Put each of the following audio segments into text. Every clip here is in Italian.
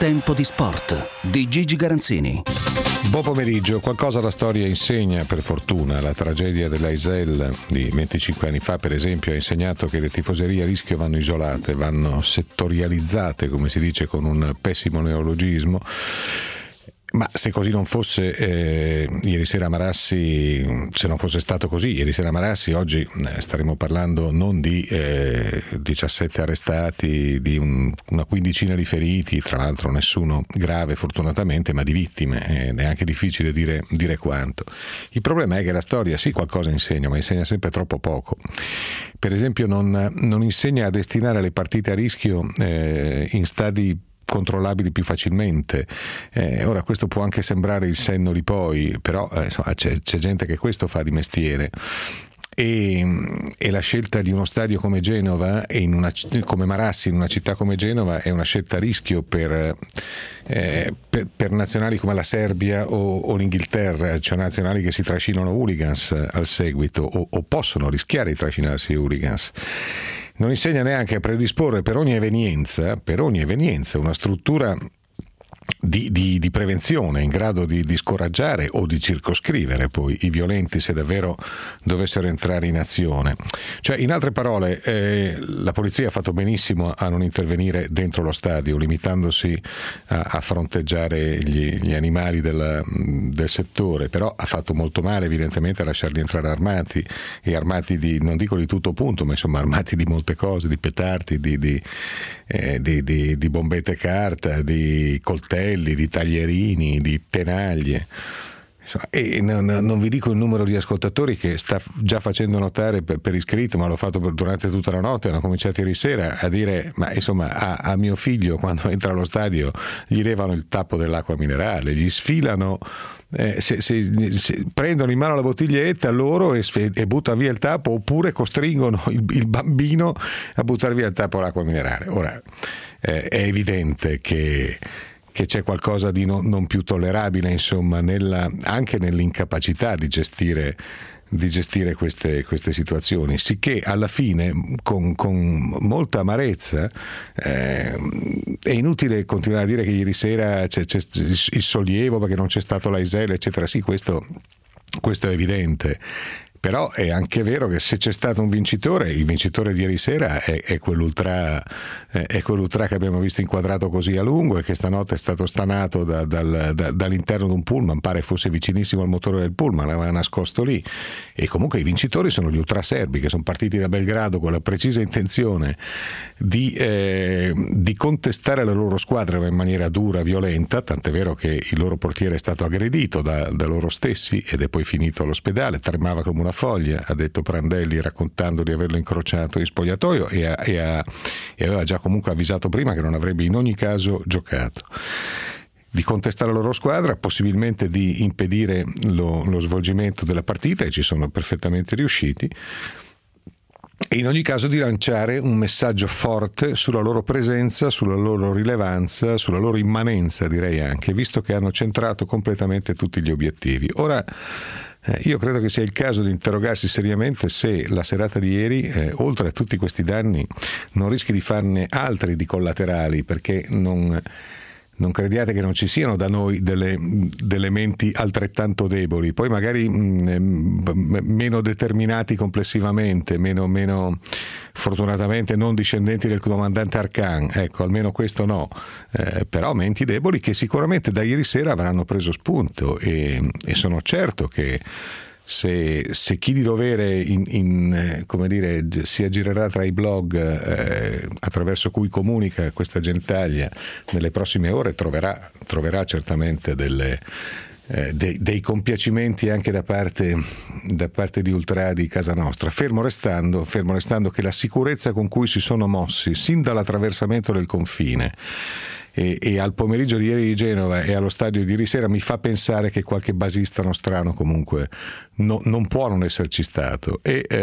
Tempo di sport di Gigi Garanzini. Buon pomeriggio. Qualcosa la storia insegna, per fortuna. La tragedia dell'Aisel di 25 anni fa, per esempio, ha insegnato che le tifoserie a rischio vanno isolate, vanno settorializzate, come si dice con un pessimo neologismo. Ma se così non fosse, ieri sera Marassi, se non fosse stato così, ieri sera Marassi, oggi staremo parlando non di 17 arrestati, di una quindicina di feriti, tra l'altro nessuno grave fortunatamente, ma di vittime, è anche difficile dire quanto. Il problema è che la storia sì qualcosa insegna, ma insegna sempre troppo poco. Per esempio non insegna a destinare le partite a rischio in stadi controllabili più facilmente. Ora questo può anche sembrare il senno di poi, però insomma, c'è gente che questo fa di mestiere. E la scelta di uno stadio come Genova e come Marassi in una città come Genova è una scelta a rischio per nazionali come la Serbia o l'Inghilterra, cioè nazionali che si trascinano hooligans al seguito o possono rischiare di trascinarsi hooligans. Non insegna neanche a predisporre per ogni evenienza una struttura di prevenzione in grado di scoraggiare o di circoscrivere poi i violenti se davvero dovessero entrare in azione. Cioè, in altre parole, la polizia ha fatto benissimo a non intervenire dentro lo stadio, limitandosi a fronteggiare gli animali del settore, però ha fatto molto male evidentemente a lasciarli entrare armati di, non dico di tutto punto, ma insomma armati di molte cose, di petardi, di bombette carta, di coltelli, di taglierini, di tenaglie. E non vi dico il numero di ascoltatori che sta già facendo notare per iscritto, ma l'ho fatto durante tutta la notte, hanno cominciato ieri sera a dire: ma insomma a mio figlio quando entra allo stadio gli levano il tappo dell'acqua minerale, gli sfilano, se prendono in mano la bottiglietta loro e buttano via il tappo, oppure costringono il bambino a buttare via il tappo dell'acqua minerale. Ora è evidente che c'è qualcosa di non più tollerabile, insomma, anche nell'incapacità di gestire queste situazioni, sicché alla fine con molta amarezza è inutile continuare a dire che ieri sera c'è il sollievo perché non c'è stato l'Aisel, eccetera. Sì, questo è evidente. Però è anche vero che se c'è stato un vincitore, il vincitore di ieri sera è quell'ultra che abbiamo visto inquadrato così a lungo e che stanotte è stato stanato dall'interno di un pullman, pare fosse vicinissimo al motore del pullman, l'aveva nascosto lì. E comunque i vincitori sono gli ultraserbi che sono partiti da Belgrado con la precisa intenzione di contestare la loro squadra in maniera dura, violenta, tant'è vero che il loro portiere è stato aggredito da loro stessi ed è poi finito all'ospedale, tremava come una foglia, ha detto Prandelli raccontando di averlo incrociato in spogliatoio e aveva già comunque avvisato prima che non avrebbe in ogni caso giocato. Di contestare la loro squadra, possibilmente di impedire lo svolgimento della partita, e ci sono perfettamente riusciti, e in ogni caso di lanciare un messaggio forte sulla loro presenza, sulla loro rilevanza, sulla loro immanenza, direi anche, visto che hanno centrato completamente tutti gli obiettivi. Ora, io credo che sia il caso di interrogarsi seriamente se la serata di ieri, oltre a tutti questi danni, non rischi di farne altri di collaterali, perché non crediate che non ci siano da noi delle menti altrettanto deboli, poi magari meno determinati complessivamente, meno fortunatamente non discendenti del comandante Arkan, ecco, almeno questo no, però menti deboli che sicuramente da ieri sera avranno preso spunto e sono certo che se chi di dovere come dire, si aggirerà tra i blog attraverso cui comunica questa gentaglia nelle prossime ore troverà certamente dei compiacimenti anche da parte di ultra di casa nostra, fermo restando che la sicurezza con cui si sono mossi sin dall'attraversamento del confine e al pomeriggio di ieri di Genova e allo stadio di ieri sera mi fa pensare che qualche basista nostrano comunque non può non esserci stato.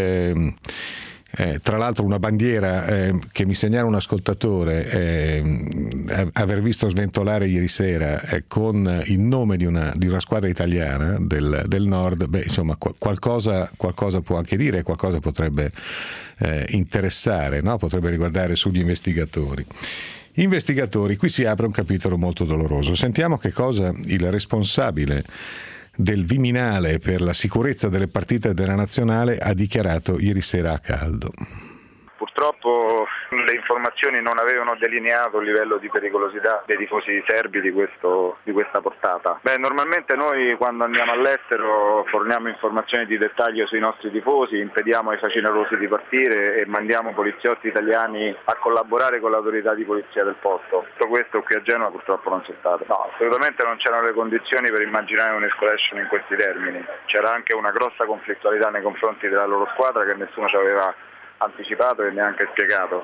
Tra l'altro una bandiera che mi segnala un ascoltatore aver visto sventolare ieri sera con il nome di una squadra italiana del nord, insomma qualcosa può anche dire, qualcosa potrebbe interessare, no? Potrebbe riguardare sugli investigatori. Investigatori, qui si apre un capitolo molto doloroso. Sentiamo che cosa il responsabile del Viminale per la sicurezza delle partite della Nazionale ha dichiarato ieri sera a caldo. Purtroppo le informazioni non avevano delineato il livello di pericolosità dei tifosi serbi di questa portata. Normalmente noi quando andiamo all'estero forniamo informazioni di dettaglio sui nostri tifosi, impediamo ai facinorosi di partire e mandiamo poliziotti italiani a collaborare con le autorità di polizia del posto. Tutto questo qui a Genova purtroppo non c'è stato. No, assolutamente non c'erano le condizioni per immaginare un'escalation in questi termini. C'era anche una grossa conflittualità nei confronti della loro squadra che nessuno ci aveva anticipato e neanche spiegato.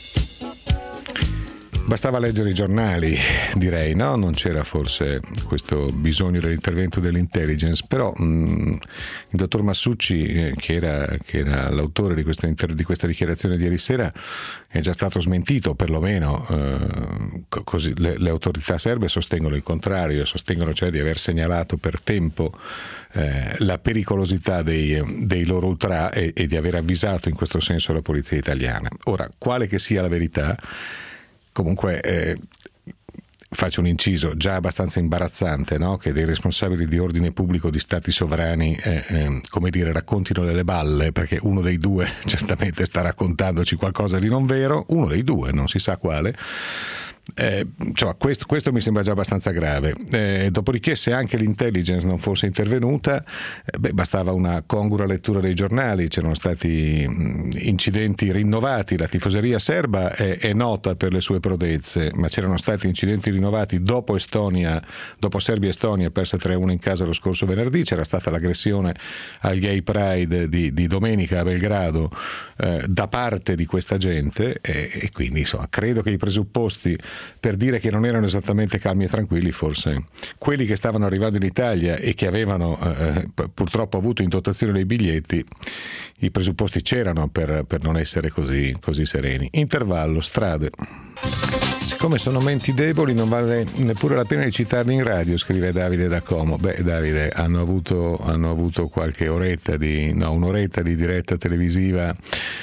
Bastava leggere i giornali, direi, no? Non c'era forse questo bisogno dell'intervento dell'intelligence, però il dottor Massucci, che era l'autore di questa dichiarazione di ieri sera, è già stato smentito, perlomeno così le autorità serbe sostengono il contrario, sostengono cioè di aver segnalato per tempo la pericolosità dei loro ultra e di aver avvisato in questo senso la polizia italiana. Ora, quale che sia la verità, comunque faccio un inciso, già abbastanza imbarazzante, no? Che dei responsabili di ordine pubblico di stati sovrani come dire, raccontino delle balle, perché uno dei due certamente sta raccontandoci qualcosa di non vero, uno dei due, non si sa quale. Cioè, questo mi sembra già abbastanza grave. Dopodiché, se anche l'intelligence non fosse intervenuta, bastava una congrua lettura dei giornali. C'erano stati incidenti rinnovati. La tifoseria serba è nota per le sue prodezze, ma c'erano stati incidenti rinnovati dopo Serbia-Estonia persa 3-1 in casa lo scorso venerdì. C'era stata l'aggressione al Gay Pride di domenica a Belgrado da parte di questa gente, e quindi insomma credo che i presupposti per dire che non erano esattamente calmi e tranquilli, forse quelli che stavano arrivando in Italia e che avevano purtroppo avuto in dotazione dei biglietti, i presupposti c'erano per non essere così sereni. Intervallo, strade. Siccome sono menti deboli non vale neppure la pena di citarli in radio, scrive Davide da Como. Davide, hanno avuto qualche un'oretta di diretta televisiva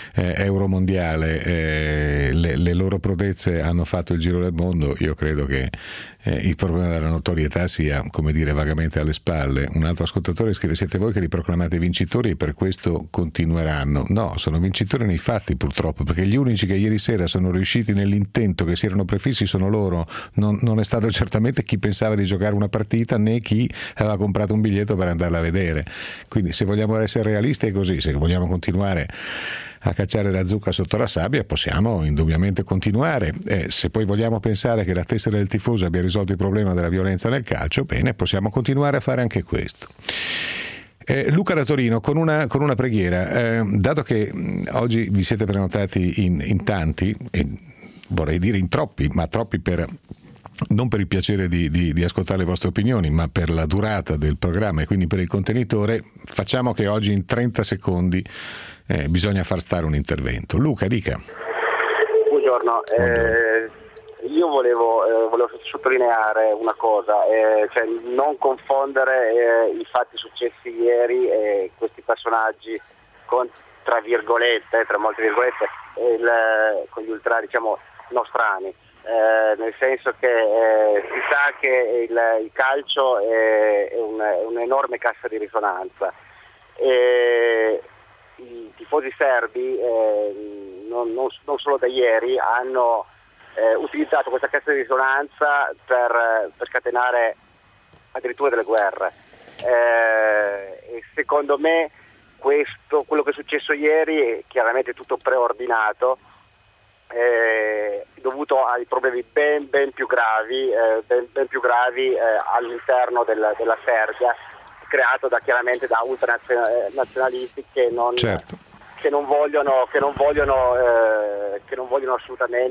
euromondiale, le loro prodezze hanno fatto il giro del mondo. Io credo che il problema della notorietà sia, come dire, vagamente alle spalle. Un altro ascoltatore scrive: siete voi che li proclamate vincitori e per questo continueranno. No, sono vincitori nei fatti, purtroppo, perché gli unici che ieri sera sono riusciti nell'intento che si erano prefissi sono loro. Non è stato certamente chi pensava di giocare una partita, né chi aveva comprato un biglietto per andarla a vedere. Quindi, se vogliamo essere realisti, è così. Se vogliamo continuare a cacciare la zucca sotto la sabbia, possiamo indubbiamente continuare. Se poi vogliamo pensare che la tessera del tifoso abbia risolto il problema della violenza nel calcio, bene, possiamo continuare a fare anche questo. Luca da Torino con una preghiera, dato che oggi vi siete prenotati in tanti, e vorrei dire in troppi, ma troppi non per il piacere di ascoltare le vostre opinioni, ma per la durata del programma e quindi per il contenitore, facciamo che oggi in 30 secondi bisogna far stare un intervento. Luca, dica. Buongiorno. Io volevo sottolineare una cosa, cioè non confondere i fatti successi ieri e questi personaggi con, tra molte virgolette, con gli ultra, diciamo, nostrani. Nel senso che si sa che il calcio è un'enorme cassa di risonanza. I tifosi serbi non solo da ieri hanno utilizzato questa cassa di risonanza per scatenare addirittura delle guerre, e secondo me quello che è successo ieri è chiaramente tutto preordinato, dovuto ai problemi ben più gravi all'interno della Serbia, creato chiaramente da ultranazionalisti che non vogliono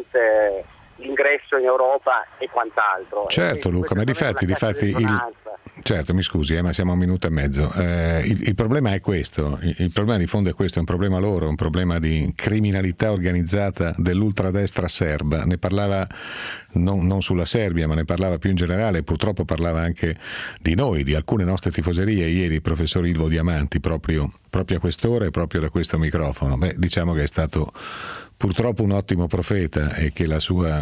assolutamente l'ingresso in Europa e quant'altro. Certo, Luca, ma difatti Certo, mi scusi, ma siamo a 1 minuto e mezzo. Il problema è questo, il problema di fondo è questo, è un problema loro, è un problema di criminalità organizzata dell'ultradestra serba. Ne parlava non sulla Serbia, ma ne parlava più in generale, purtroppo parlava anche di noi, di alcune nostre tifoserie ieri, il professor Ilvo Diamanti, proprio a quest'ora e proprio da questo microfono. Diciamo che è stato purtroppo un ottimo profeta e che la sua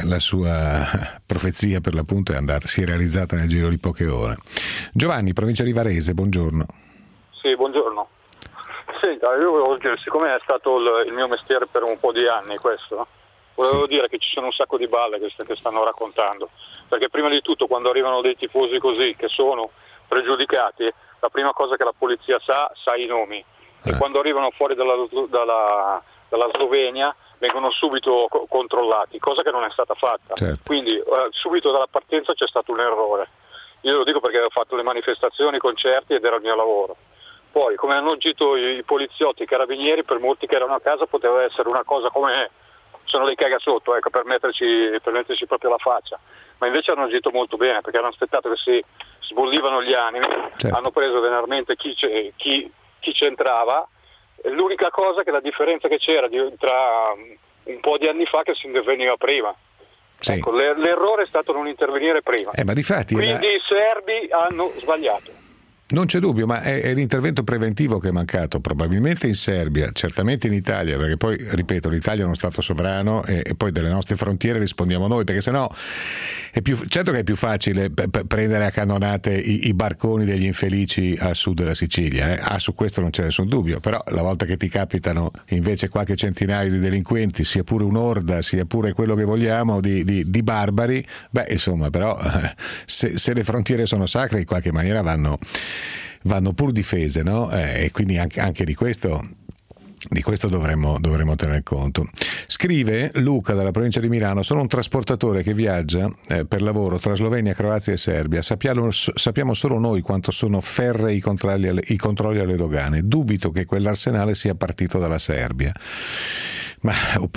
profezia per l'appunto si è realizzata nel giro di poche ore. Giovanni, provincia di Varese, buongiorno. Sì, buongiorno. Senta, io volevo dire, siccome è stato il mio mestiere per un po' di anni questo, volevo dire che ci sono un sacco di balle che stanno raccontando, perché prima di tutto quando arrivano dei tifosi così che sono pregiudicati, la prima cosa che la polizia sa i nomi, e quando arrivano fuori dalla Slovenia vengono subito controllati, cosa che non è stata fatta. Certo. Quindi subito dalla partenza c'è stato un errore. Io lo dico perché ho fatto le manifestazioni, i concerti ed era il mio lavoro. Poi come hanno agito i poliziotti, i carabinieri, per molti che erano a casa poteva essere una cosa come sono dei cagasotto, ecco, per metterci proprio la faccia, ma invece hanno agito molto bene perché hanno aspettato che si sbollivano gli animi. Certo. Hanno preso veramente chi c'entrava. L'unica cosa che la differenza che c'era tra un po' di anni fa che si interveniva prima. Sì. Ecco, l'errore è stato non intervenire prima. Ma difatti quindi i serbi hanno sbagliato. Non c'è dubbio, ma è l'intervento preventivo che è mancato, probabilmente in Serbia, certamente in Italia, perché poi, ripeto, l'Italia è uno Stato sovrano e poi delle nostre frontiere rispondiamo noi, perché sennò certo che è più facile prendere a cannonate i barconi degli infelici a sud della Sicilia, su questo non c'è nessun dubbio, però la volta che ti capitano invece qualche centinaio di delinquenti, sia pure un'orda, sia pure quello che vogliamo, di barbari, insomma, però se le frontiere sono sacre in qualche maniera vanno pur difese, no? E quindi anche di questo dovremmo tener conto. Scrive Luca dalla provincia di Milano: sono un trasportatore che viaggia per lavoro tra Slovenia, Croazia e Serbia. Sappiamo solo noi quanto sono ferrei i controlli alle dogane. Dubito che quell'arsenale sia partito dalla Serbia. Ma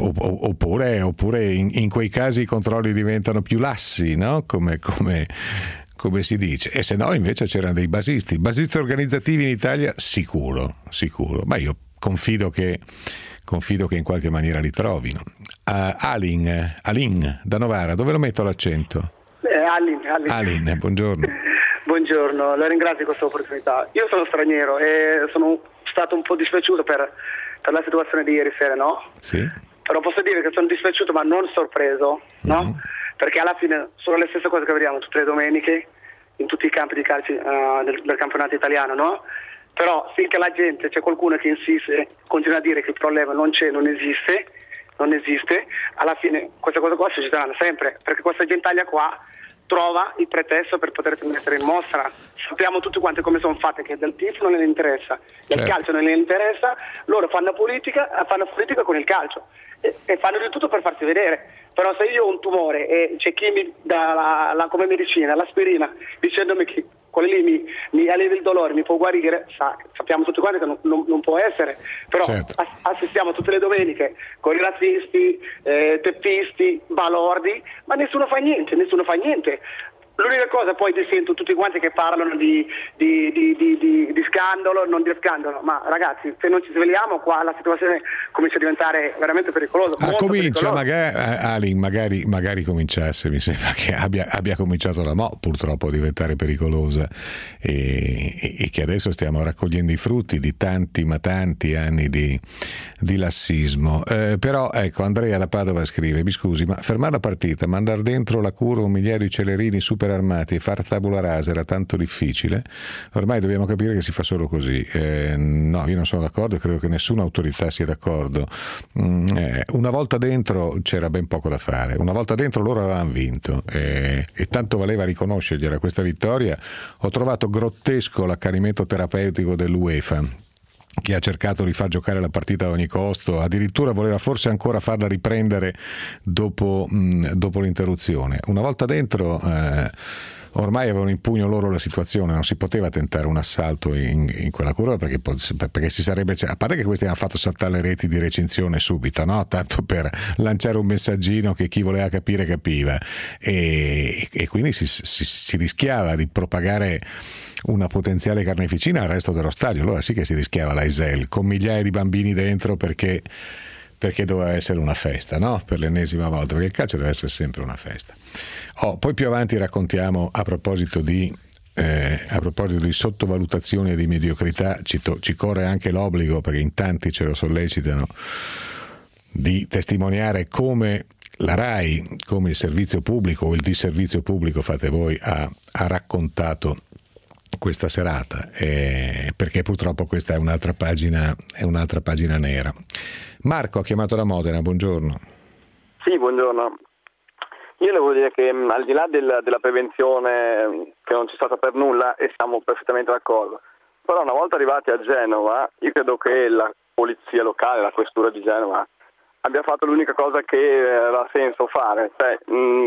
oppure in quei casi i controlli diventano più lassi, no? Come si dice, e se no invece c'erano dei basisti organizzativi in Italia, sicuro, ma io confido che in qualche maniera li trovino. Alin da Novara, dove lo metto l'accento? Alin, buongiorno. Buongiorno, la ringrazio di questa opportunità. Io sono straniero e sono stato un po' dispiaciuto per la situazione di ieri sera, no? Sì. Però posso dire che sono dispiaciuto ma non sorpreso, no? Mm-hmm. Perché alla fine sono le stesse cose che vediamo tutte le domeniche in tutti i campi di calcio del campionato italiano, no? Però finché la gente, c'è qualcuno che insiste, continua a dire che il problema non c'è, non esiste, alla fine queste cose qua succederanno sempre, perché questa gentaglia qua trova il pretesto per potersi mettere in mostra. Sappiamo tutti quanti come sono fatte, che del tifo non le interessa, del calcio non le interessa, loro fanno politica con il calcio e fanno di tutto per farsi vedere. Però se io ho un tumore e c'è chi mi dà come medicina l'aspirina dicendomi che quello lì mi alleva il dolore, mi può guarire, sappiamo tutti quanti che non può essere, però assistiamo tutte le domeniche con i razzisti, teppisti, balordi, ma nessuno fa niente. L'unica cosa poi ti sento tutti quanti che parlano di scandalo, non di scandalo, ma ragazzi, se non ci svegliamo qua la situazione comincia a diventare veramente pericolosa. Comincia, magari cominciasse, mi sembra che abbia cominciato purtroppo a diventare pericolosa e che adesso stiamo raccogliendo i frutti di tanti anni di lassismo. Però ecco, Andrea da Padova scrive: mi scusi, ma fermare la partita, mandare dentro la cura un migliaio di celerini super armati e far tabula rasa era tanto difficile? Ormai dobbiamo capire che si fa solo così. No, io non sono d'accordo e credo che nessuna autorità sia d'accordo. Una volta dentro c'era ben poco da fare, una volta dentro loro avevano vinto e tanto valeva riconoscergliela questa vittoria. Ho trovato grottesco l'accanimento terapeutico dell'UEFA, che ha cercato di far giocare la partita ad ogni costo, addirittura voleva forse ancora farla riprendere dopo l'interruzione. Una volta dentro ormai avevano in pugno loro la situazione, non si poteva tentare un assalto in quella curva perché si sarebbe, a parte che questi hanno fatto saltare le reti di recinzione subito, no? Tanto per lanciare un messaggino che chi voleva capire capiva, e quindi si rischiava di propagare una potenziale carneficina al resto dello stadio. Allora sì che si rischiava l'Aisel con migliaia di bambini dentro perché doveva essere una festa, no? Per l'ennesima volta, perché il calcio deve essere sempre una festa. Poi più avanti raccontiamo a proposito di sottovalutazioni e di mediocrità, ci corre anche l'obbligo, perché in tanti ce lo sollecitano, di testimoniare come la RAI, come il servizio pubblico o il disservizio pubblico, fate voi, ha raccontato questa serata, perché purtroppo questa è un'altra pagina nera. Marco ha chiamato da Modena, buongiorno. Sì, buongiorno. Io devo dire che al di là della prevenzione che non c'è stata per nulla, e siamo perfettamente d'accordo, però una volta arrivati a Genova, io credo che la polizia locale, la questura di Genova, abbia fatto l'unica cosa che aveva senso fare, cioè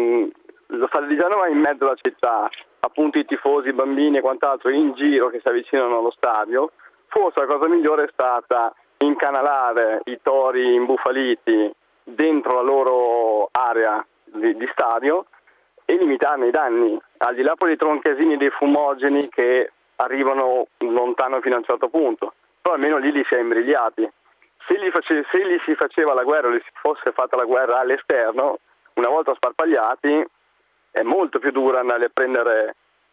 lo stadio di Genova è in mezzo alla città, appunto i tifosi, i bambini e quant'altro in giro che si avvicinano allo stadio. Forse la cosa migliore è stata incanalare i tori imbufaliti dentro la loro area di stadio e limitarne i danni, al di là poi dei tronchesini, dei fumogeni che arrivano lontano fino a un certo punto, però almeno lì li si è imbrigliati. Se gli si faceva la guerra o gli si fosse fatta la guerra all'esterno, una volta sparpagliati è molto più dura andare a prendere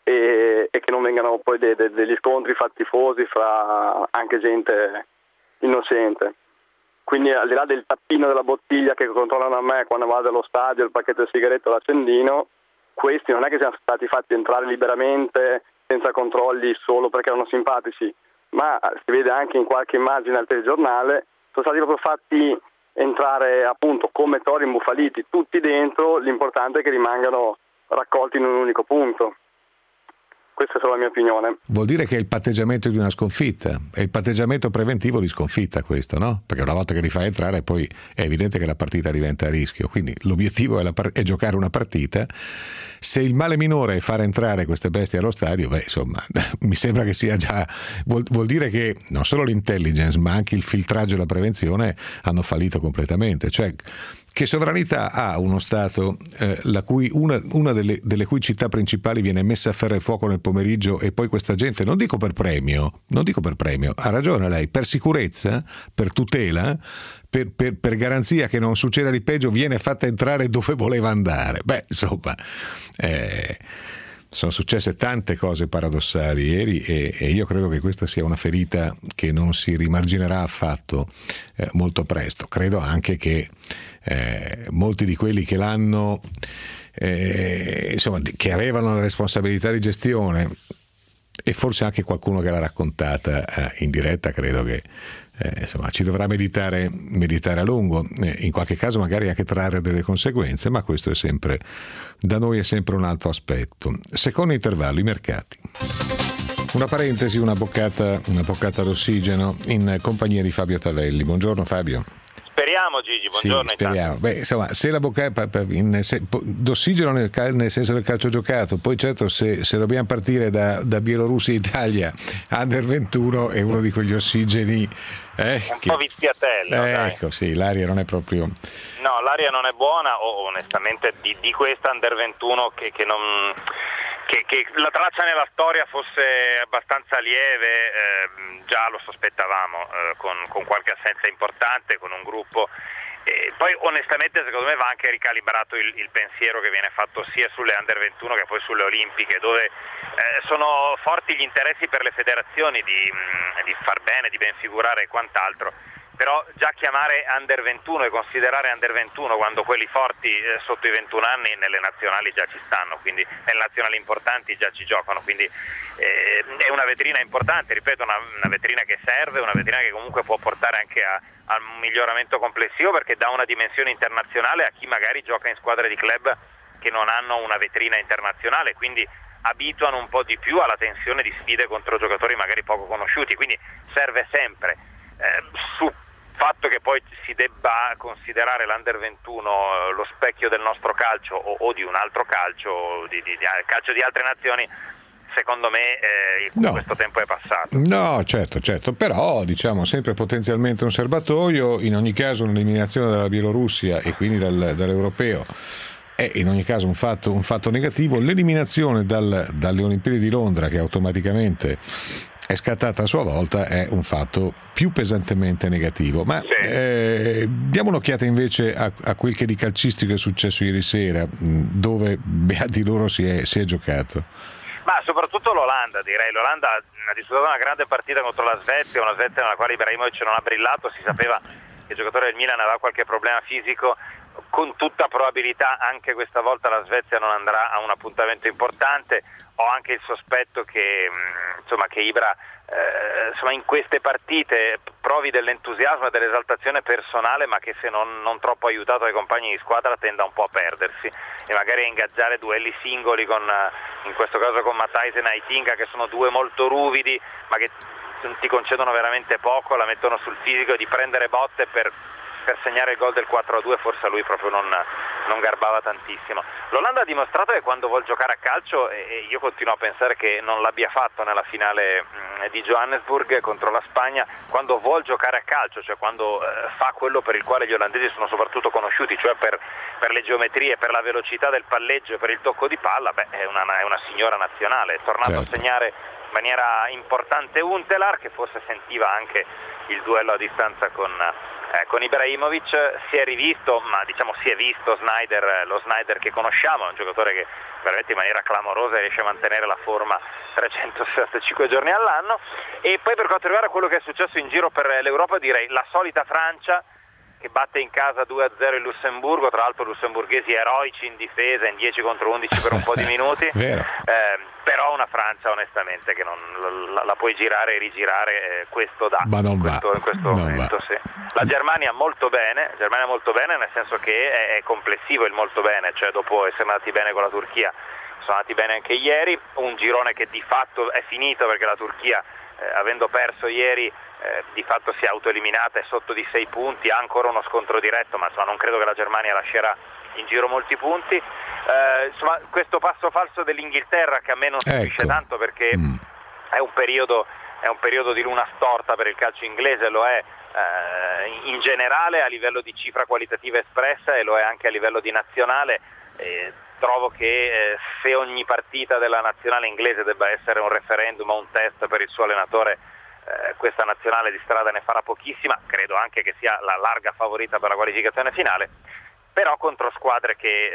e che non vengano poi degli scontri fra tifosi, fra anche gente innocente. Quindi al di là del tappino della bottiglia che controllano a me quando vado allo stadio, il pacchetto di sigarette o l'accendino, questi non è che siano stati fatti entrare liberamente senza controlli solo perché erano simpatici, ma si vede anche in qualche immagine al telegiornale, sono stati proprio fatti entrare appunto come tori imbufaliti, tutti dentro, l'importante è che rimangano raccolti in un unico punto. Questa è solo la mia opinione. Vuol dire che è il patteggiamento di una sconfitta, è il patteggiamento preventivo di sconfitta questo, no? Perché una volta che li fai entrare poi è evidente che la partita diventa a rischio, quindi l'obiettivo è giocare una partita. Se il male minore è fare entrare queste bestie allo stadio, insomma, mi sembra che sia già, vuol dire che non solo l'intelligence ma anche il filtraggio e la prevenzione hanno fallito completamente. Cioè, che sovranità ha uno Stato la cui una delle cui città principali viene messa a ferro e fuoco nel pomeriggio, e poi questa gente, non dico per premio, ha ragione lei, per sicurezza, per tutela, per garanzia che non succeda di peggio, viene fatta entrare dove voleva andare. Insomma, sono successe tante cose paradossali ieri, e io credo che questa sia una ferita che non si rimarginerà affatto molto presto. Credo anche che molti di quelli che l'hanno insomma, che avevano la responsabilità di gestione, e forse anche qualcuno che l'ha raccontata in diretta, credo che insomma ci dovrà meditare a lungo, in qualche caso magari anche trarre delle conseguenze, ma questo è sempre, da noi è sempre un altro aspetto. Secondo intervallo, i mercati. Una parentesi, una boccata d'ossigeno in compagnia di Fabio Tavelli. Buongiorno Fabio. Speriamo Gigi, buongiorno. Sì, speriamo. Insomma, se la d'ossigeno nel senso del calcio giocato, poi certo se dobbiamo partire da Bielorussia e Italia, Under 21 è uno di quegli ossigeni un po' viziatello, ecco, sì, l'aria non è proprio... No, l'aria non è buona, onestamente di questa Under 21 che la traccia nella storia fosse abbastanza lieve, già lo sospettavamo, con qualche assenza importante, con un gruppo. E poi onestamente secondo me va anche ricalibrato il pensiero che viene fatto sia sulle Under 21 che poi sulle Olimpiche, dove sono forti gli interessi per le federazioni di far bene, di ben figurare e quant'altro. Però già chiamare Under 21 e considerare Under 21 quando quelli forti sotto i 21 anni nelle nazionali già ci stanno, quindi nelle nazionali importanti già ci giocano, quindi è una vetrina importante, ripeto, una vetrina che serve, una vetrina che comunque può portare anche al miglioramento complessivo, perché dà una dimensione internazionale a chi magari gioca in squadre di club che non hanno una vetrina internazionale, quindi abituano un po' di più alla tensione di sfide contro giocatori magari poco conosciuti, quindi serve sempre. fatto che poi si debba considerare l'Under 21 lo specchio del nostro calcio o di un altro calcio, di calcio di altre nazioni, secondo me questo tempo è passato. No, certo, però diciamo sempre potenzialmente un serbatoio, in ogni caso un'eliminazione dalla Bielorussia e quindi dall'europeo è in ogni caso un fatto negativo. L'eliminazione dalle Olimpiadi di Londra, che automaticamente è scattata a sua volta, è un fatto più pesantemente negativo. Ma diamo un'occhiata invece a quel che di calcistico è successo ieri sera, dove beati loro si è giocato. Ma soprattutto l'Olanda, direi. L'Olanda ha disputato una grande partita contro la Svezia, una Svezia nella quale Ibrahimovic non ha brillato. Si sapeva che il giocatore del Milan aveva qualche problema fisico. Con tutta probabilità anche questa volta la Svezia non andrà a un appuntamento importante. Ho anche il sospetto che Ibra in queste partite provi dell'entusiasmo e dell'esaltazione personale, ma che se non troppo aiutato dai compagni di squadra tenda un po' a perdersi e magari a ingaggiare duelli singoli in questo caso con Matthijsen e Aitinga, che sono due molto ruvidi ma che ti concedono veramente poco, la mettono sul fisico, di prendere botte per segnare il gol del 4-2 forse a lui proprio non garbava tantissimo. L'Olanda ha dimostrato che quando vuol giocare a calcio, e io continuo a pensare che non l'abbia fatto nella finale di Johannesburg contro la Spagna, quando vuol giocare a calcio, cioè quando fa quello per il quale gli olandesi sono soprattutto conosciuti, cioè per le geometrie, per la velocità del palleggio e per il tocco di palla, è una signora nazionale. È tornato a segnare in maniera importante Huntelaar, che forse sentiva anche il duello a distanza con Ibrahimovic. Si è rivisto, ma diciamo si è visto lo Sneijder che conosciamo, è un giocatore che veramente in maniera clamorosa riesce a mantenere la forma 365 giorni all'anno. E poi per quanto riguarda quello che è successo in giro per l'Europa, direi la solita Francia che batte in casa 2-0 il Lussemburgo, tra l'altro lussemburghesi eroici in difesa, in 10 contro 11 per un po' di minuti. Però una Francia onestamente che non la puoi girare e rigirare, questo dà in questo momento. Sì. La Germania molto bene, nel senso che è complessivo il molto bene, cioè dopo essere andati bene con la Turchia sono andati bene anche ieri, un girone che di fatto è finito perché la Turchia avendo perso ieri di fatto si è autoeliminata, è sotto di 6 punti, ha ancora uno scontro diretto, ma non credo che la Germania lascerà in giro molti punti. Questo passo falso dell'Inghilterra che a me non stupisce tanto, perché è un periodo di luna storta per il calcio inglese, lo è in generale a livello di cifra qualitativa espressa e lo è anche a livello di nazionale. Trovo che se ogni partita della nazionale inglese debba essere un referendum o un test per il suo allenatore, questa nazionale di strada ne farà pochissima. Credo anche che sia la larga favorita per la qualificazione finale, però contro squadre che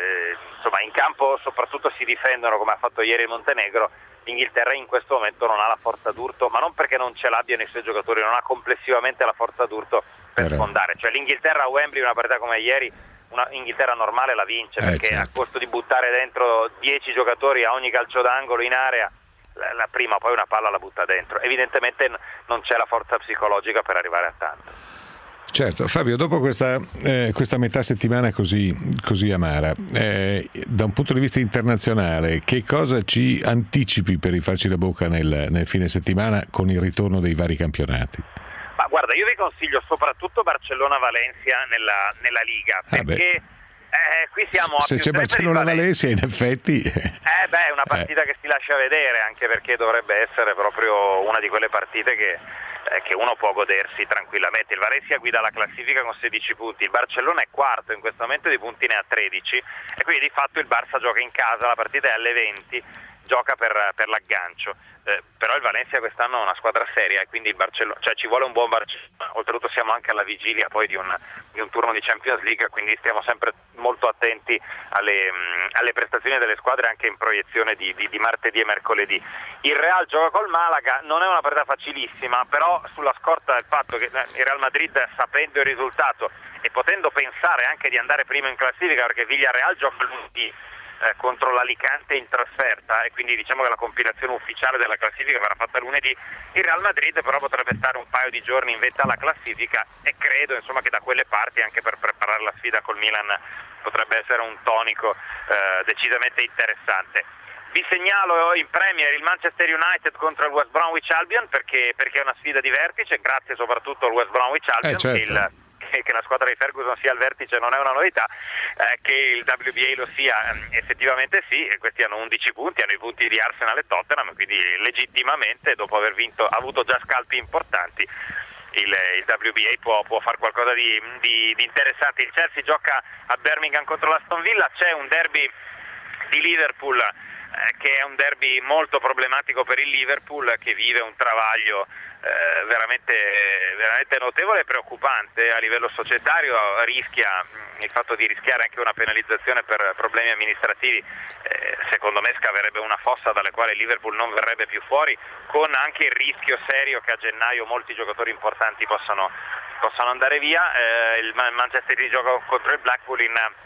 in campo soprattutto si difendono, come ha fatto ieri il Montenegro. L'Inghilterra in questo momento non ha la forza d'urto, ma non perché non ce l'abbiano i suoi giocatori, non ha complessivamente la forza d'urto per sfondare. Cioè l'Inghilterra a Wembley, una partita come ieri, una Inghilterra normale la vince, perché a costo di buttare dentro 10 giocatori a ogni calcio d'angolo in area, la prima poi una palla la butta dentro. Evidentemente non c'è la forza psicologica per arrivare a tanto. Certo, Fabio, dopo questa metà settimana così amara, da un punto di vista internazionale, che cosa ci anticipi per rifarci la bocca nel fine settimana con il ritorno dei vari campionati? Ma guarda, io vi consiglio soprattutto Barcellona-Valencia nella Liga, perché qui siamo se c'è Barcellona-Valencia in effetti è una partita che si lascia vedere, anche perché dovrebbe essere proprio una di quelle partite che uno può godersi tranquillamente. Il Valencia guida la classifica con 16 punti, il Barcellona è quarto in questo momento, di punti ne ha 13 e quindi di fatto il Barça gioca in casa, la partita è alle 20, gioca per l'aggancio. Però il Valencia quest'anno è una squadra seria e quindi il Barcellona, cioè ci vuole un buon Barcellona. Oltretutto siamo anche alla vigilia poi di un turno di Champions League, quindi stiamo sempre molto attenti alle prestazioni delle squadre anche in proiezione di martedì e mercoledì. Il Real gioca col Malaga, non è una partita facilissima, però sulla scorta del fatto che il Real Madrid, sapendo il risultato e potendo pensare anche di andare primo in classifica, perché Villarreal gioca lunedì contro l'Alicante in trasferta e quindi diciamo che la compilazione ufficiale della classifica verrà fatta lunedì. Il Real Madrid però potrebbe stare un paio di giorni in vetta alla classifica e credo che da quelle parti, anche per preparare la sfida col Milan, potrebbe essere un tonico decisamente interessante. Vi segnalo in Premier il Manchester United contro il West Bromwich Albion perché è una sfida di vertice, grazie soprattutto al West Bromwich Albion, certo. che la squadra di Ferguson sia al vertice non è una novità, che il WBA lo sia effettivamente sì, e questi hanno 11 punti, hanno i punti di Arsenal e Tottenham, quindi legittimamente dopo aver avuto già scalpi importanti il WBA può fare qualcosa di interessante. Il Chelsea gioca a Birmingham contro l'Aston Villa, c'è un derby di Liverpool che è un derby molto problematico per il Liverpool, che vive un travaglio veramente notevole e preoccupante a livello societario. Rischia il fatto di rischiare anche una penalizzazione per problemi amministrativi, secondo me scaverebbe una fossa dalle quali il Liverpool non verrebbe più fuori, con anche il rischio serio che a gennaio molti giocatori importanti possano andare via. Il Manchester City gioca contro il Blackpool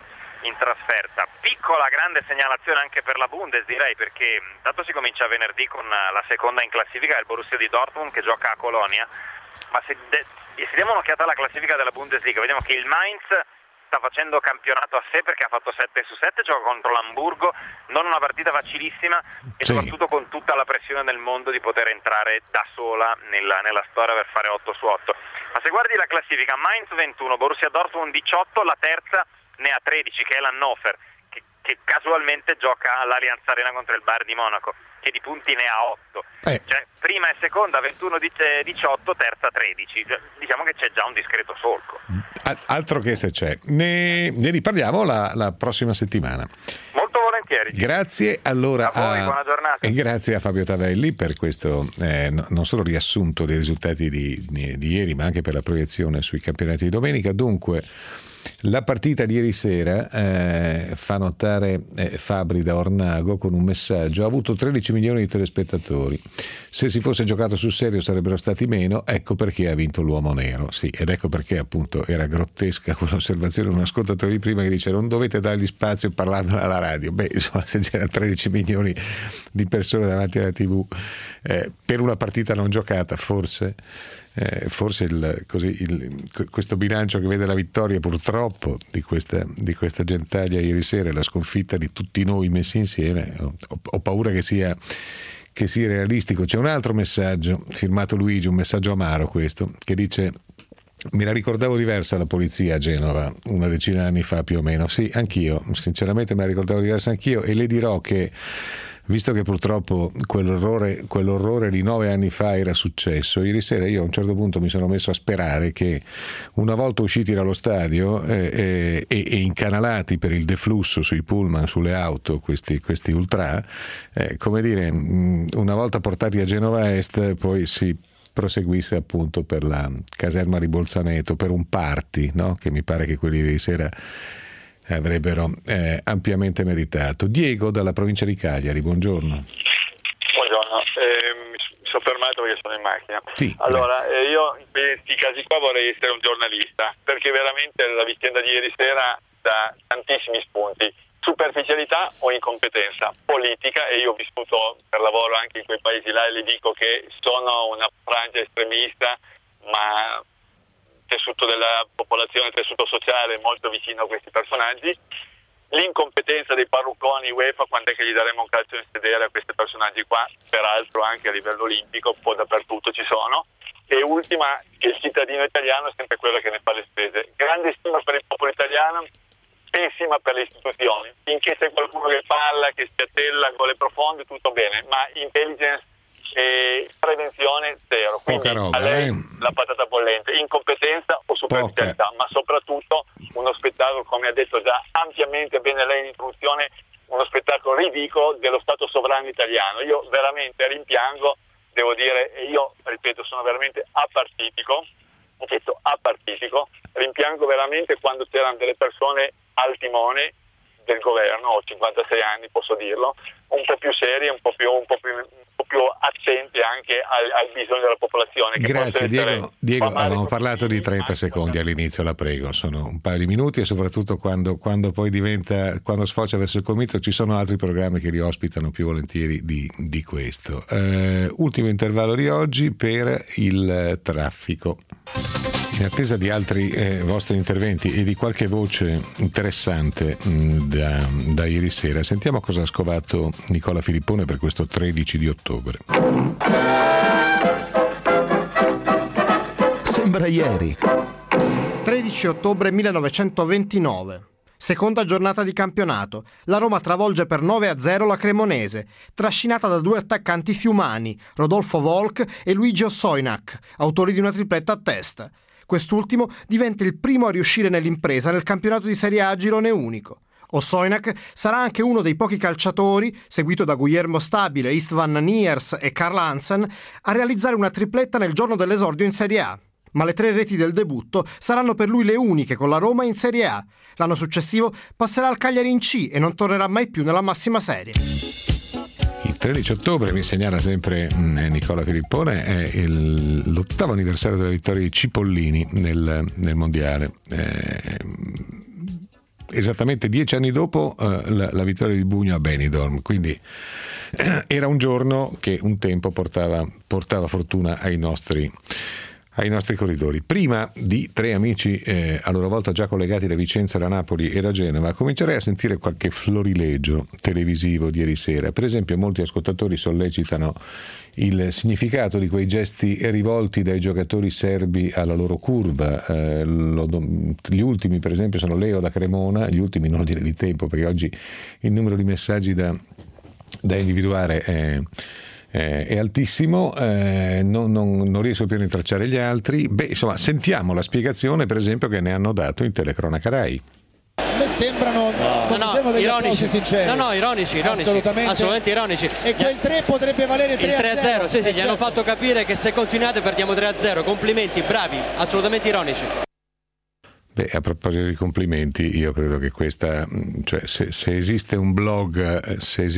in trasferta. Piccola grande segnalazione anche per la Bundes, direi, perché tanto si comincia venerdì con la seconda in classifica, il Borussia di Dortmund che gioca a Colonia, ma se diamo un'occhiata alla classifica della Bundesliga vediamo che il Mainz sta facendo campionato a sé perché ha fatto 7/7, gioca contro l'Hamburgo, non una partita facilissima e soprattutto con tutta la pressione del mondo di poter entrare da sola nella storia per fare 8/8. Ma se guardi la classifica, Mainz 21, Borussia Dortmund 18, la terza ne ha 13, che è l'Hannover, che casualmente gioca all'Allianz Arena contro il Bayern di Monaco, che di punti ne ha 8. Cioè, prima e seconda 21-18, terza 13. Diciamo che c'è già un discreto solco. Altro che se c'è. Ne riparliamo la prossima settimana. Molto volentieri. Grazie allora a voi, buona giornata. E grazie a Fabio Tavelli per questo non solo riassunto dei risultati di ieri, ma anche per la proiezione sui campionati di domenica. Dunque, la partita di ieri sera fa notare Fabri da Ornago con un messaggio: ha avuto 13 milioni di telespettatori, se si fosse giocato sul serio sarebbero stati meno, ecco perché ha vinto l'uomo nero. Sì, ed ecco perché appunto era grottesca quell'osservazione di un ascoltatore di prima che dice: non dovete dargli spazio parlando alla radio. Beh, insomma, se c'era 13 milioni di persone davanti alla TV per una partita non giocata, forse questo bilancio che vede la vittoria purtroppo di questa gentaglia ieri sera e la sconfitta di tutti noi messi insieme, ho paura che sia realistico. C'è un altro messaggio firmato Luigi, un messaggio amaro questo, che dice: mi la ricordavo diversa la polizia a Genova una decina di anni fa più o meno. Sì, anch'io, sinceramente me la ricordavo diversa anch'io, e le dirò che, visto che purtroppo quell'orrore di 9 anni fa era successo, ieri sera io a un certo punto mi sono messo a sperare che, una volta usciti dallo stadio e incanalati per il deflusso sui pullman, sulle auto, questi ultra, come dire, una volta portati a Genova Est, poi si proseguisse appunto per la caserma di Bolzaneto, per un party, no? Che mi pare che quelli di sera avrebbero ampiamente meritato. Diego dalla provincia di Cagliari, buongiorno. Buongiorno, mi sono fermato perché sono in macchina. Sì, allora, io in questi casi qua vorrei essere un giornalista, perché veramente la vicenda di ieri sera dà tantissimi spunti: superficialità o incompetenza politica, e io ho vissuto per lavoro anche in quei paesi là e le dico che sono una frangia estremista, ma tessuto della popolazione, tessuto sociale molto vicino a questi personaggi. L'incompetenza dei parrucconi UEFA, quando è che gli daremo un calcio in sedere a questi personaggi qua, peraltro anche a livello olimpico, un po' dappertutto ci sono. E ultima, che il cittadino italiano è sempre quello che ne fa le spese. Grande stima per il popolo italiano, pessima per le istituzioni. Finché c'è qualcuno che parla, che si attella con le profonde, tutto bene, ma intelligence e prevenzione zero. Quindi poca roba, a lei la patata bollente, incompetenza o superficialità, ma soprattutto uno spettacolo, come ha detto già ampiamente bene lei in introduzione, uno spettacolo ridicolo dello Stato sovrano italiano. Io veramente rimpiango, devo dire, e io ripeto sono veramente apartitico, ho detto apartitico, rimpiango veramente quando c'erano delle persone al timone del governo, ho 56 anni, posso dirlo, un po' più serie, un po' più attenti anche al bisogno della popolazione. Che grazie Diego, avevamo parlato di 30 secondi all'inizio, la prego, sono un paio di minuti, e soprattutto quando poi quando sfocia verso il comito ci sono altri programmi che li ospitano più volentieri di questo. Ultimo intervallo di oggi per il traffico. In attesa di altri vostri interventi e di qualche voce interessante da ieri sera, sentiamo cosa ha scovato Nicola Filippone per questo 13 di ottobre. Sembra ieri. 13 ottobre 1929. Seconda giornata di campionato. La Roma travolge per 9-0 la Cremonese, trascinata da due attaccanti fiumani, Rodolfo Volk e Luigi Ossoinac, autori di una tripletta a testa. Quest'ultimo diventa il primo a riuscire nell'impresa nel campionato di Serie A a girone unico. Ossoinac sarà anche uno dei pochi calciatori, seguito da Guillermo Stabile, Istvan Niers e Karl Hansen, a realizzare una tripletta nel giorno dell'esordio in Serie A. Ma le 3 reti del debutto saranno per lui le uniche con la Roma in Serie A. L'anno successivo passerà al Cagliari in C e non tornerà mai più nella massima serie. Il 13 ottobre, mi segnala sempre Nicola Filippone, è l'8º anniversario della vittoria di Cipollini nel mondiale. Esattamente 10 anni dopo la vittoria di Bugno a Benidorm, quindi era un giorno che un tempo portava fortuna ai nostri corridori. Prima di 3 amici a loro volta già collegati da Vicenza, da Napoli e da Genova, comincerei a sentire qualche florilegio televisivo di ieri sera. Per esempio, molti ascoltatori sollecitano il significato di quei gesti rivolti dai giocatori serbi alla loro curva. Gli ultimi, per esempio, sono Leo da Cremona, gli ultimi non dire di tempo, perché oggi il numero di messaggi da individuare è altissimo, non riesco più a rintracciare gli altri. Insomma, sentiamo la spiegazione, per esempio, che ne hanno dato in telecronaca Rai. A me sembrano degli ironici, sinceri. Ironici, assolutamente ironici. E quel 3 potrebbe valere 3-0. Sì, gli hanno fatto capire che se continuate perdiamo 3-0. Complimenti, bravi, assolutamente ironici. A proposito di complimenti, io credo che questa, cioè se esiste un blog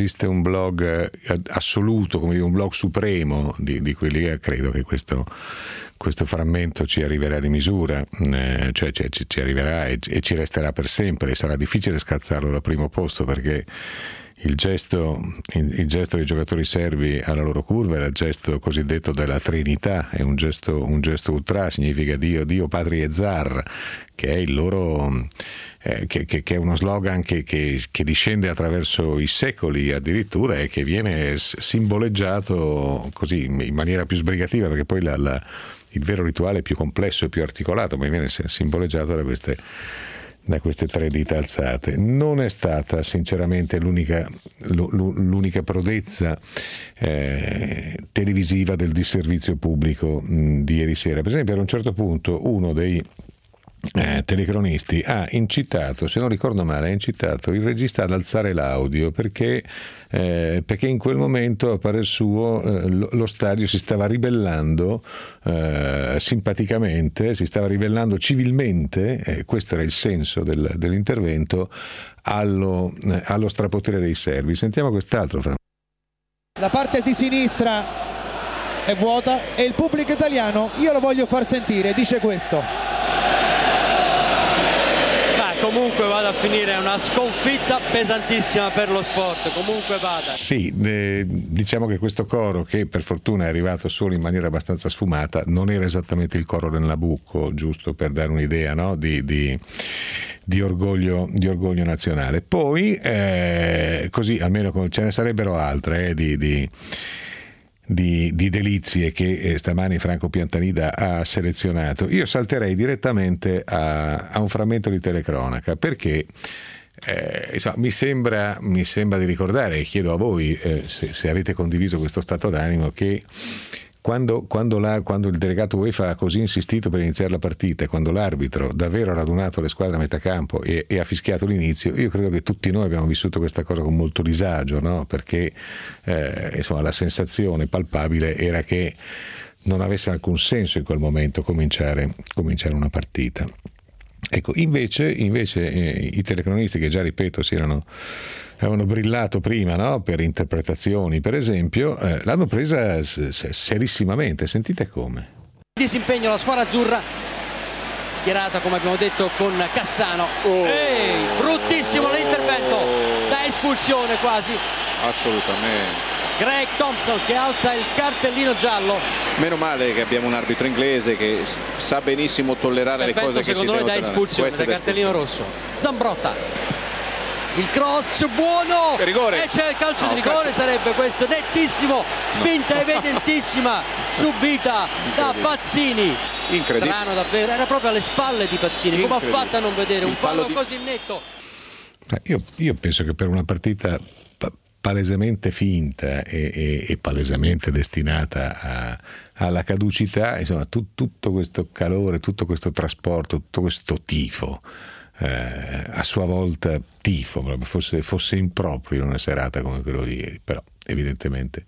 assoluto, come dire, un blog supremo di quelli, credo che questo frammento ci arriverà di misura, cioè ci arriverà e ci resterà per sempre, e sarà difficile scazzarlo al primo posto, perché il gesto dei giocatori serbi alla loro curva era il gesto cosiddetto della Trinità, è un gesto ultra, significa Dio, Patria e Zar, che è il loro che è uno slogan che discende attraverso i secoli addirittura, e che viene simboleggiato così in maniera più sbrigativa, perché poi il vero rituale è più complesso e più articolato, ma viene simboleggiato da queste 3 dita alzate. Non è stata sinceramente l'unica prodezza televisiva del disservizio pubblico di ieri sera. Per esempio, ad un certo punto uno dei telecronisti ha incitato, se non ricordo male, il regista ad alzare l'audio perché in quel momento, a parer suo, lo stadio si stava ribellando simpaticamente, si stava ribellando civilmente, questo era il senso dell'intervento, allo strapotere dei serbi. Sentiamo quest'altro. La parte di sinistra è vuota e il pubblico italiano, io lo voglio far sentire, dice questo. Comunque vada a finire una sconfitta pesantissima per lo sport, comunque vada. Sì, diciamo che questo coro, che per fortuna è arrivato solo in maniera abbastanza sfumata, non era esattamente il coro del Nabucco, giusto per dare un'idea, no? di orgoglio nazionale. Poi così almeno ce ne sarebbero altre di delizie che stamani Franco Piantanida ha selezionato. Io salterei direttamente a un frammento di telecronaca, perché mi sembra di ricordare, e chiedo a voi se avete condiviso questo stato d'animo, che quando il delegato UEFA ha così insistito per iniziare la partita, quando l'arbitro davvero ha radunato le squadre a metà campo e ha fischiato l'inizio, io credo che tutti noi abbiamo vissuto questa cosa con molto disagio, no? Perché la sensazione palpabile era che non avesse alcun senso in quel momento cominciare una partita. Ecco, invece i telecronisti, che già ripeto avevano brillato prima, no? Per interpretazioni, per esempio, l'hanno presa serissimamente. Sentite come. Disimpegno la squadra azzurra, schierata come abbiamo detto con Cassano. Bruttissimo l'intervento, da espulsione quasi. Assolutamente. Greg Thompson che alza il cartellino giallo. Meno male che abbiamo un arbitro inglese che sa benissimo tollerare le cose che si devono. Secondo me da espulsione, da cartellino rosso. Zambrotta, il cross buono, rigore. E c'è il calcio di rigore, sarebbe questo, nettissimo, spinta evidentissima subita da Pazzini. Incredibile. Strano davvero, era proprio alle spalle di Pazzini, come ha fatto a non vedere un fallo così netto? Io penso che per una partita palesemente finta e palesemente destinata alla caducità, insomma, tutto questo calore, tutto questo trasporto, tutto questo tifo, a sua volta tifo, fosse improprio in una serata come quello di ieri, però evidentemente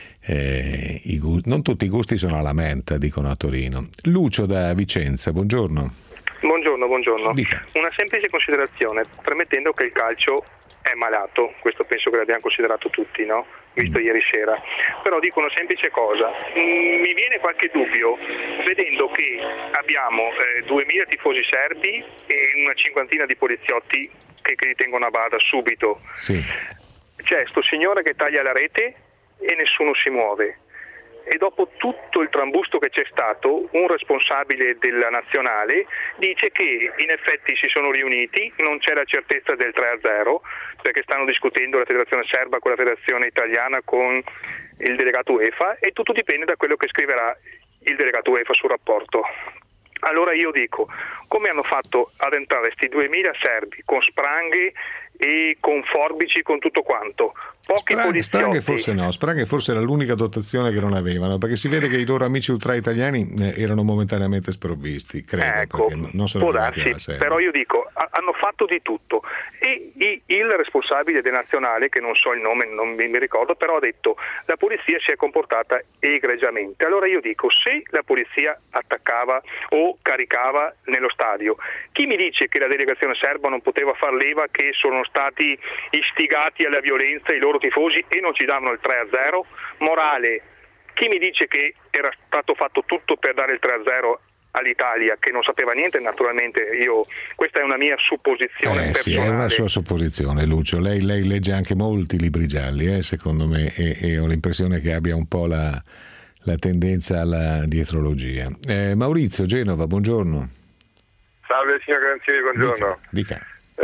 non tutti i gusti sono alla menta, dicono a Torino. Lucio da Vicenza, buongiorno. Buongiorno. Dica. Una semplice considerazione, permettendo che il calcio è malato, questo penso che l'abbiamo considerato tutti, no? Visto ieri sera, però dico una semplice cosa, mi viene qualche dubbio vedendo che abbiamo 2000 tifosi serbi e una cinquantina di poliziotti che li tengono a bada subito. Sì. C'è sto signore che taglia la rete e nessuno si muove. E dopo tutto il trambusto che c'è stato, un responsabile della nazionale dice che in effetti si sono riuniti, non c'è la certezza del 3-0, perché stanno discutendo la federazione serba con la federazione italiana, con il delegato UEFA, e tutto dipende da quello che scriverà il delegato UEFA sul rapporto. Allora io dico, come hanno fatto ad entrare questi 2000 serbi con spranghe e con forbici, con tutto quanto? Spranghe forse era l'unica dotazione che non avevano, perché si vede che i loro amici ultra-italiani erano momentaneamente sprovvisti, credo, ecco, perché non sono può darsi, però io dico, hanno fatto di tutto, e il responsabile del nazionale, che non so il nome, non mi ricordo, però ha detto la polizia si è comportata egregiamente. Allora io dico, se la polizia attaccava o caricava nello stadio, chi mi dice che la delegazione serba non poteva far leva che sono stati istigati alla violenza i loro tifosi e non ci davano il 3-0? Morale, chi mi dice che era stato fatto tutto per dare il 3-0 all'Italia, che non sapeva niente? Naturalmente questa è una mia supposizione personale. Sì, è una sua supposizione, Lucio. Lei legge anche molti libri gialli, secondo me, e ho l'impressione che abbia un po' la tendenza alla dietrologia. Maurizio, Genova, buongiorno. Salve signor Garanzini, buongiorno. Dica.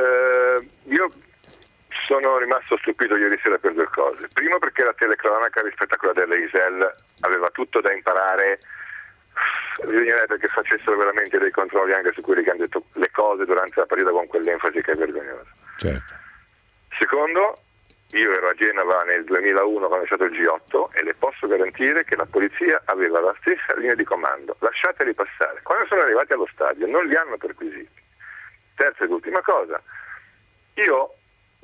Io sono rimasto stupito ieri sera per due cose. Primo, perché la telecronaca rispetto a quella della Isel aveva tutto da imparare. Bisognerebbe che facessero veramente dei controlli anche su quelli che hanno detto le cose durante la partita con quell'enfasi che è vergognosa. Certo. Secondo, io ero a Genova nel 2001 quando è stato il G8 e le posso garantire che la polizia aveva la stessa linea di comando. Lasciateli passare. Quando sono arrivati allo stadio non li hanno perquisiti. Terza ed ultima cosa, io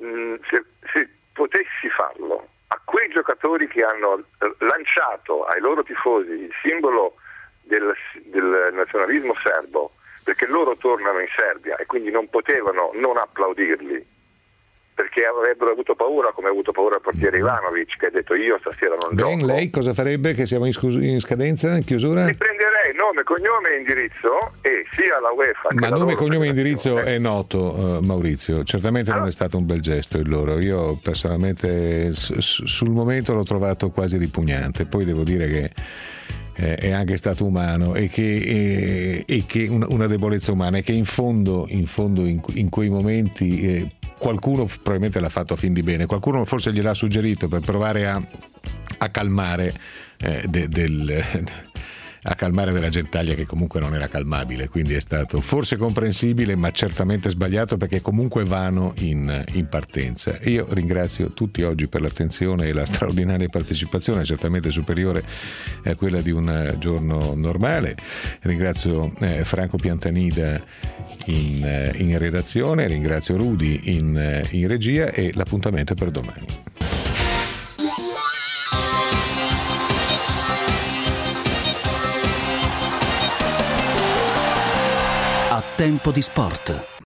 se potessi farlo a quei giocatori che hanno lanciato ai loro tifosi il simbolo del nazionalismo serbo, perché loro tornano in Serbia e quindi non potevano non applaudirli, perché avrebbero avuto paura, come ha avuto paura il portiere Ivanovic, che ha detto io stasera non gioco. Lei cosa farebbe, che siamo in scadenza, in chiusura? Mi prenderei nome, cognome e indirizzo, e sia la UEFA ma che nome, cognome e indirizzo è noto, Maurizio, certamente non è stato un bel gesto il loro. Io personalmente sul momento l'ho trovato quasi ripugnante, poi devo dire che è anche stato umano e che una debolezza umana, e che in fondo in quei momenti qualcuno probabilmente l'ha fatto a fin di bene, qualcuno forse gliel'ha suggerito per provare a calmare a calmare della gentaglia che comunque non era calmabile, quindi è stato forse comprensibile ma certamente sbagliato, perché comunque vano in partenza. Io ringrazio tutti oggi per l'attenzione e la straordinaria partecipazione, certamente superiore a quella di un giorno normale. Ringrazio Franco Piantanida in redazione, ringrazio Rudy in regia, e l'appuntamento è per domani. Tempo di sport.